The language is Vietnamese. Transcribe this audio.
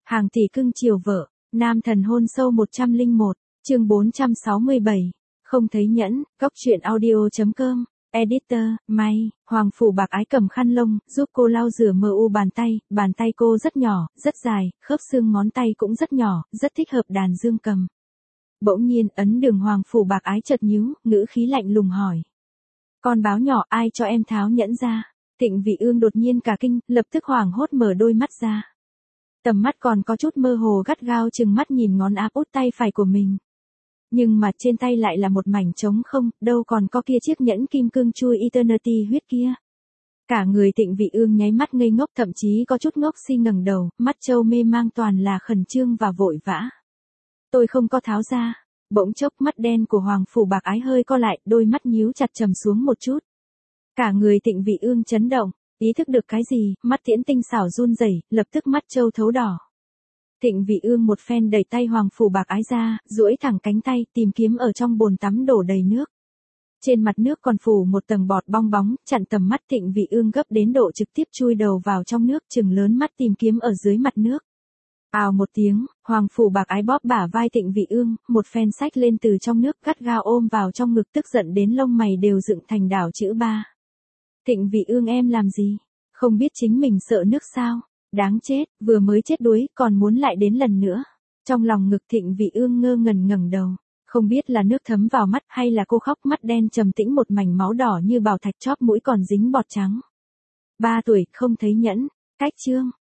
Hàng tỷ cưng chiều vợ, nam thần hôn sâu 101, chương 467. Không thấy nhẫn, góc truyện audio.com, editor, May, Hoàng Phủ Bạc Ái cầm khăn lông, giúp cô lau rửa mờ u bàn tay cô rất nhỏ, rất dài, khớp xương ngón tay cũng rất nhỏ, rất thích hợp đàn dương cầm. Bỗng nhiên, ấn đường Hoàng Phủ Bạc Ái chợt nhíu, ngữ khí lạnh lùng hỏi. Con báo nhỏ ai cho em tháo nhẫn ra? Thịnh Vị Ương đột nhiên cả kinh, lập tức hoảng hốt mở đôi mắt ra. Tầm mắt còn có chút mơ hồ gắt gao chừng mắt nhìn ngón áp út tay phải của mình. Nhưng mà trên tay lại là một mảnh trống không, đâu còn có kia chiếc nhẫn kim cương chui Eternity huyết kia. Cả người Thịnh Vị Ương nháy mắt ngây ngốc, thậm chí có chút ngốc si ngẩng đầu, mắt trâu mê mang toàn là khẩn trương và vội vã. Tôi không có tháo ra. Bỗng chốc mắt đen của Hoàng Phủ Bạc Ái hơi co lại, đôi mắt nhíu chặt trầm xuống một chút. Cả người Thịnh Vị Ương chấn động, ý thức được cái gì, mắt tiễn tinh xảo run rẩy, lập tức mắt trâu thấu đỏ. Thịnh Vị Ương một phen đẩy tay Hoàng Phủ Bạc Ái ra, duỗi thẳng cánh tay, tìm kiếm ở trong bồn tắm đổ đầy nước. Trên mặt nước còn phủ một tầng bọt bong bóng, chặn tầm mắt Thịnh Vị Ương gấp đến độ trực tiếp chui đầu vào trong nước, trừng lớn mắt tìm kiếm ở dưới mặt nước. Ào một tiếng, Hoàng Phủ Bạc Ái bóp bả vai Thịnh Vị Ương, một phen xách lên từ trong nước, gắt gao ôm vào trong ngực, tức giận đến lông mày đều dựng thành đảo chữ ba. Thịnh Vị Ương, em làm gì? Không biết chính mình sợ nước sao? Đáng chết, vừa mới chết đuối, còn muốn lại đến lần nữa. Trong lòng ngực Thịnh Vị Ương ngơ ngẩn ngẩng đầu, không biết là nước thấm vào mắt hay là cô khóc, mắt đen trầm tĩnh một mảnh máu đỏ như bảo thạch, chóp mũi còn dính bọt trắng. 3 tuổi, không thấy nhẫn. Cách chương.